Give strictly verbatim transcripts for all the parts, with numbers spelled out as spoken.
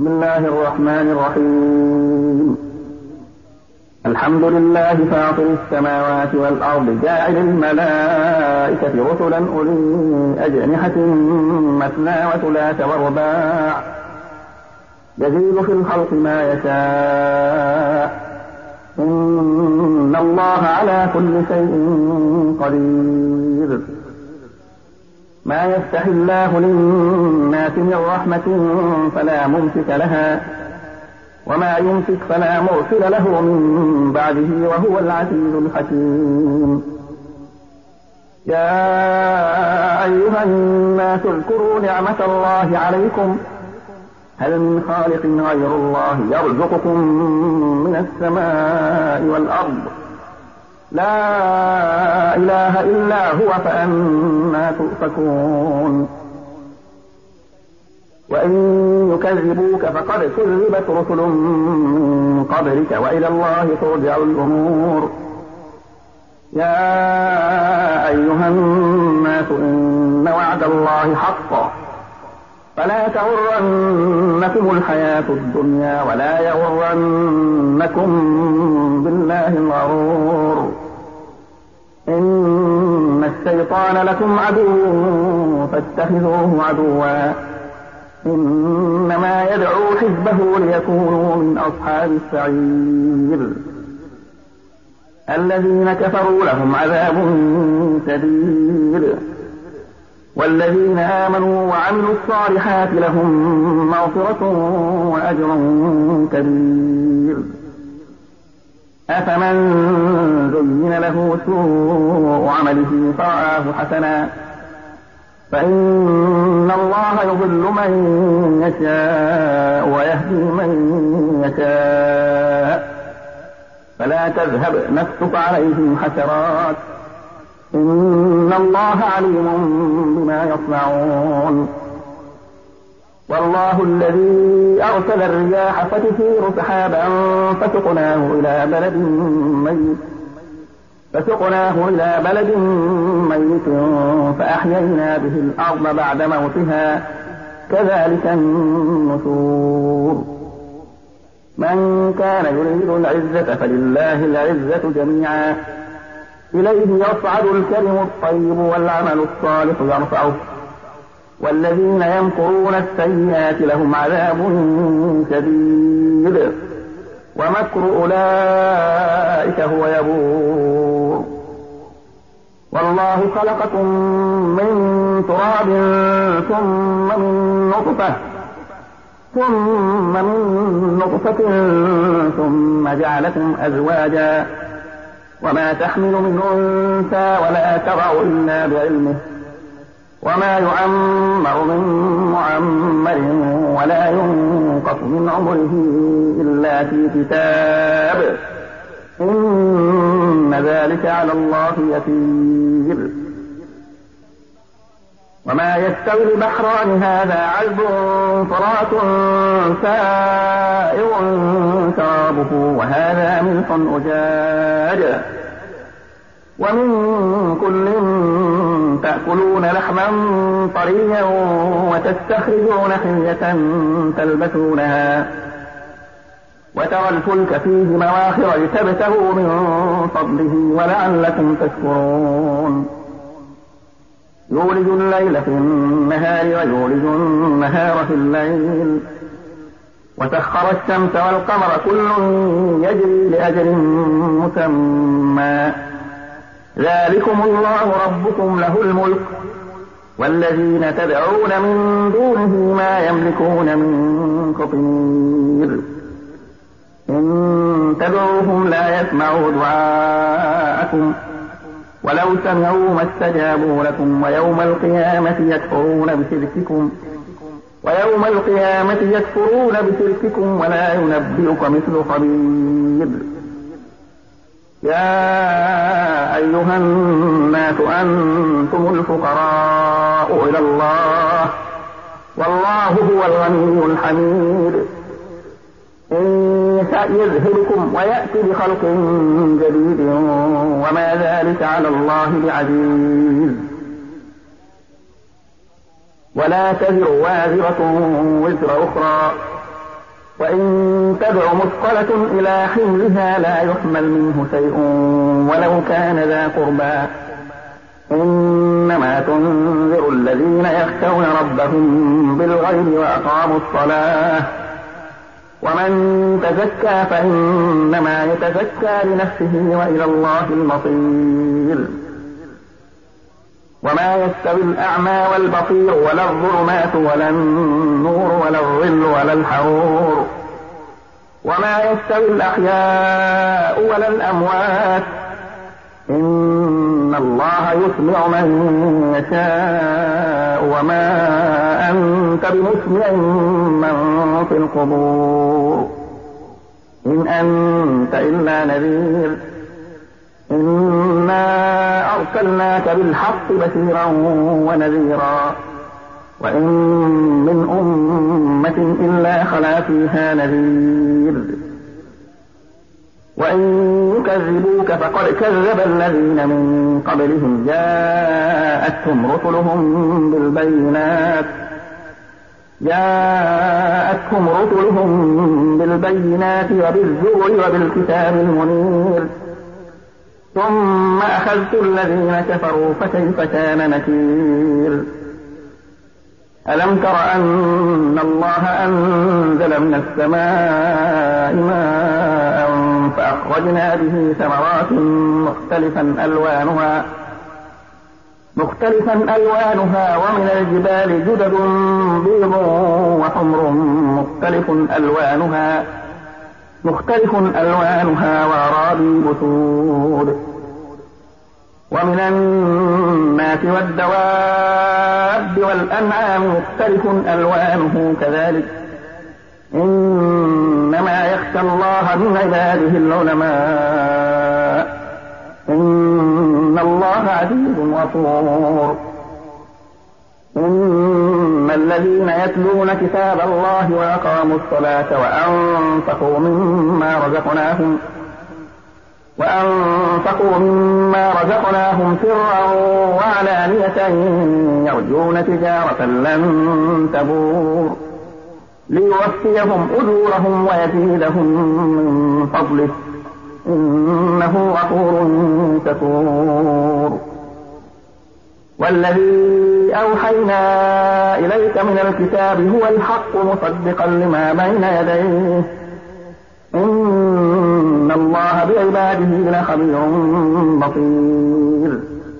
بسم الله الرحمن الرحيم. الحمد لله فاطر السماوات والأرض جاعل الملائكة رسلا أولي أجنحة مثنى وثلاث ورباع يزيد في الخلق ما يشاء إن الله على كل شيء قدير. ما يفتح الله للناس من رحمة فلا ممسك لها وما يمسك فلا مرسل له من بعده وهو العزيز الحكيم. يا أيها الناس اذكروا نعمة الله عليكم هل من خالق غير الله يرزقكم من السماء والأرض لا إله إلا هو فأنى تؤفكون. وإن يكذبوك فقد كذبت رسل من قبلك وإلى الله ترجع الأمور. يا أيها الناس إن وعد الله حق فلا تغرنكم الحياة الدنيا ولا يغرنكم بالله الغرور. إن الشيطان لكم عدو فاتخذوه عدوا إنما يدعو حزبه ليكونوا من أصحاب السعير. الذين كفروا لهم عذاب شديد والذين آمنوا وعملوا الصالحات لهم مغفرة وأجر كبير. أفمن زين له سوء عمله فرآه حسنا فإن الله يضل من يشاء ويهدي من يشاء فلا تذهب نفسك عليهم حسرات إن الله عليم بما يصنعون. والله الذي أرسل الرياح فتثير سحابا فسقناه إلى بلد ميت فسقناه إلى بلد ميت فأحيينا به الأرض بعد موتها كذلك النشور. من كان يريد العزة فلله العزة جميعا إليه يصعد الكلم الطيب والعمل الصالح يرفعه والذين يمكرون السيئات لهم عذاب شديد ومكر أولئك هو يبور. والله خلقكم من تراب ثم من نطفة ثم من نطفة ثم جعلكم أزواجا وما تحمل من أنثى ولا تضع إلا بعلمه وما يعمر من معمر ولا ينقص من عمره إلا في كتاب إن ذلك على الله يسير. وما يستوي البحران هذا عذب فرات سائغ شرابه وهذا ملح أجاج ومن كل تأكلون لحما طريا وتستخرجون حلية تلبسونها وترى الفلك فيه مواخر لتبتغوا من فضله ولعلكم تشكرون. يولج الليل في النهار ويولج النهار في الليل وسخر الشمس والقمر كل يجري لأجل مسمى ذلكم الله ربكم له الملك والذين تدعون من دونه ما يملكون من قطمير. إن تدعوهم لا يسمعوا دعاءكم ولو سمعوا ما استجابوا لكم ويوم القيامة يكفرون بشرككم ويوم القيامة يكفرون بشرككم ولا ينبئك مثل خبير. يا أيها الناس أنتم الفقراء إلى الله والله هو الغني الحميد. إن يشأ يذهبكم ويأتي بخلق جديد وما ذلك على الله بعزيز. ولا تزر وازرة وزر أخرى وإن تدع مثقلة إلى حملها لا يحمل منه شيء ولو كان ذا قربى إنما تنذر الذين يخشون ربهم بالغيب وأقاموا الصلاة ومن تزكى فإنما يتزكى لنفسه وإلى الله المصير وما يستوي الأعمى والبصير ولا الظلمات ولا النور ولا الظل ولا الحرور وما يستوي الأحياء ولا الأموات إن الله يسمع من يشاء وما أنت بمسمع من في القبور إن أنت إلا نذير إنا أرسلناك بالحق بشيرا ونذيرا وإن من أمة إلا خلا فيها نذير وإن يكذبوك فقد كذب الذين من قبلهم جاءتهم رسلهم بالبينات جاءتهم رسلهم بالبينات وبالزبر وبالكتاب المنير ثم أخذت الذين كفروا فكيف كان نكير ألم تر أن الله أنزل من السماء ماء فأخرجنا به ثمرات مختلفا ألوانها مختلفا ألوانها ومن الجبال جدد بيض وحمر مختلف ألوانها مختلف ألوانها وغرابيب سود ومن الناس والدواب والأنعام مختلف ألوانه كذلك إنما يخشى الله من عباده العلماء إن الله عزيز غفور إن الذين يتلون كتاب الله وأقاموا الصلاة وأنفقوا مما رزقناهم وأنفقوا مما رزقناهم سرا وعلانية يرجون تجارة لن تبور ليوفيهم أجورهم ويزيدهم من فضله إنه غفور شكور والذي أوحينا إليك من الكتاب هو الحق مصدقا لما بين يديه إن الله بعباده لخبير بصير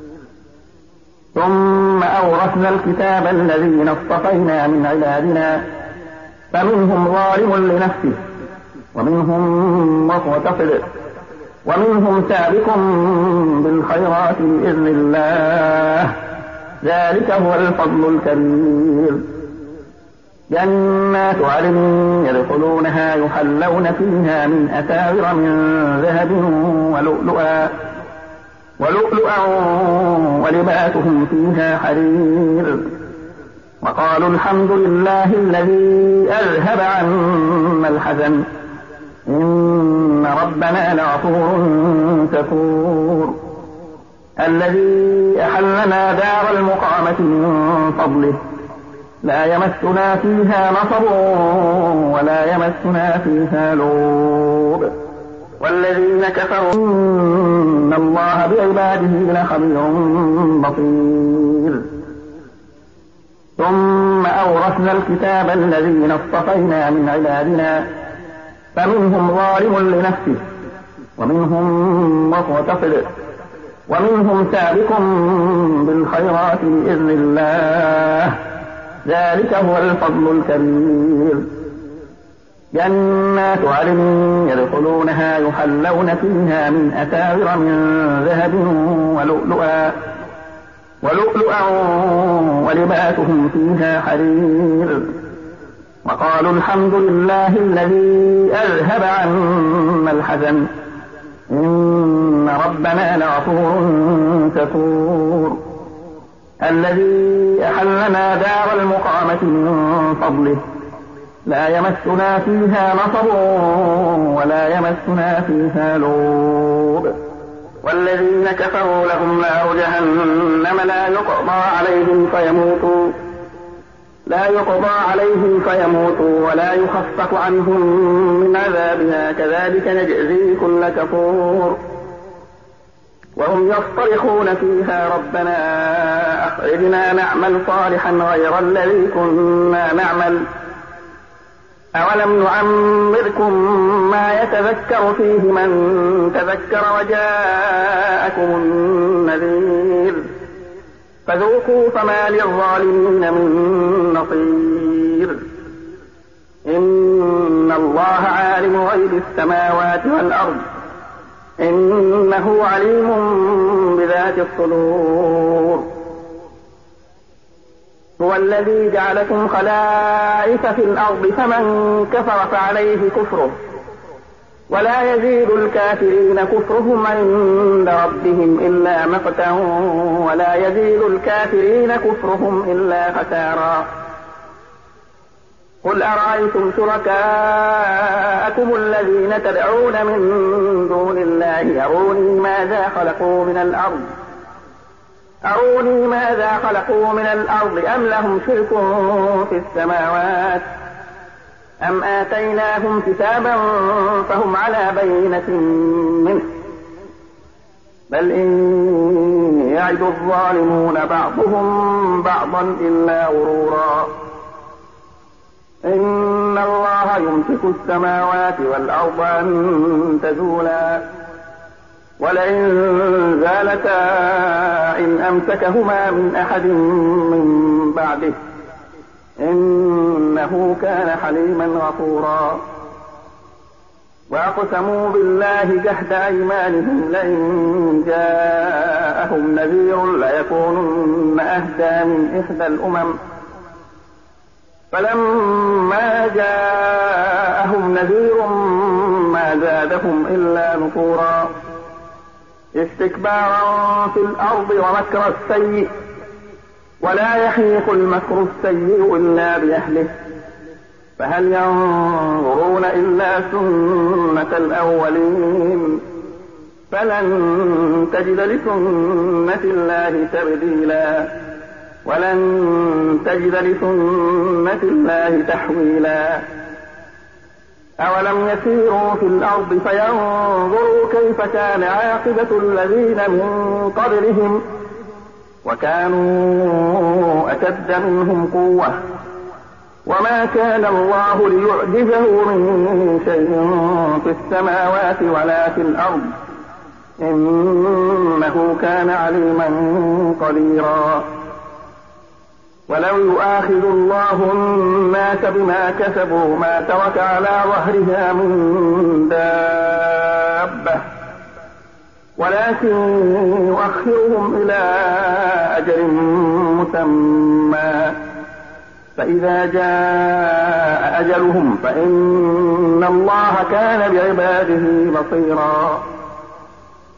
ثم أورثنا الكتاب الذين اصطفينا من عبادنا فمنهم ظالم لنفسه ومنهم مقتصد ومنهم سابق بالخيرات بإذن الله ذلك هو الفضل الكبير جنات عدن يدخلونها يحلون فيها من أساور من ذهب ولؤلؤا ولؤلؤا ولباسهم فيها حرير وقالوا الحمد لله الذي أذهب عنا الحزن إن ربنا لغفور شكور الذي أحلنا دار المقامة من فضله لا يمسنا فيها نصب ولا يمسنا فيها لغوب والذين كفروا إن الله بعباده لخبير بصير ثم أورثنا الكتاب الذين اصطفينا من عبادنا فمنهم ظالم لنفسه ومنهم مقتصد ومنهم سابق بالخيرات بإذن الله ذلك هو الفضل الكبير جنات عدن يدخلونها يحلون فيها من أساور من ذهب ولؤلؤا ولؤلؤا ولباسهم فيها حرير وقالوا الحمد لله الذي أذهب عنا الحزن إن ربنا لغفور شكور الذي أحلنا دار المقامة من فضله لا يمسنا فيها نصب ولا يمسنا فيها لغوب والذين كفروا لهم نار جهنم لا يقضى عليهم فيموتوا لا يقضى عليهم فيموتوا ولا يخفف عنهم من عذابها كذلك نجزي كل كفور وهم يصطرخون فيها ربنا أخرجنا نعمل صالحا غير الذي كنا نعمل أولم نعمركم ما يتذكر فيه من تذكر وجاءكم النذير فذوقوا فما للظالمين من نصير إن الله عالم غيب السماوات والأرض إنه عليم بذات الصدور هو الذي جعلكم خلائف في الأرض فمن كفر فعليه كفره ولا يزيد الكافرين كفرهم عند ربهم إلا مقتا ولا يزيد الكافرين كفرهم إلا خسارا قل أرأيتم شركاءكم الذين تدعون من دون الله أروني ماذا خلقوا من الأرض أروني ماذا خلقوا من الأرض أم لهم شرك في السماوات أم آتيناهم كتابا فهم على بينة منه بل إن يعد الظالمون بعضهم بعضا إلا غرورا إن الله يمسك السماوات والأرض أن تزولا ولئن زالتا إن أمسكهما من أحد من بعده إنه كان حليما غفورا وأقسموا بالله جهد أيمانهم لئن جاءهم نذير ليكونن أهدى من إحدى الأمم فلما جاءهم نذير ما زادهم إلا نفورا استكبارا في الأرض ومكر السيء ولا يحيق المكر السيء إلا بأهله فهل ينظرون إلا سنة الأولين فلن تجد لسنة الله تبديلا ولن تجد لسنة الله تحويلا أولم يسيروا في الأرض فينظروا كيف كان عاقبة الذين من قبلهم وكانوا أشد منهم قوة وما كان الله ليعجزه من شيء في السماوات ولا في الأرض إنه كان عليما قديرا ولو يؤاخذ الله الناس بما كسبوا ما ترك على ظهرها من دابة ولكن يؤخرهم إلى أجل مسمى فإذا جاء أجلهم فإن الله كان بعباده بصيرا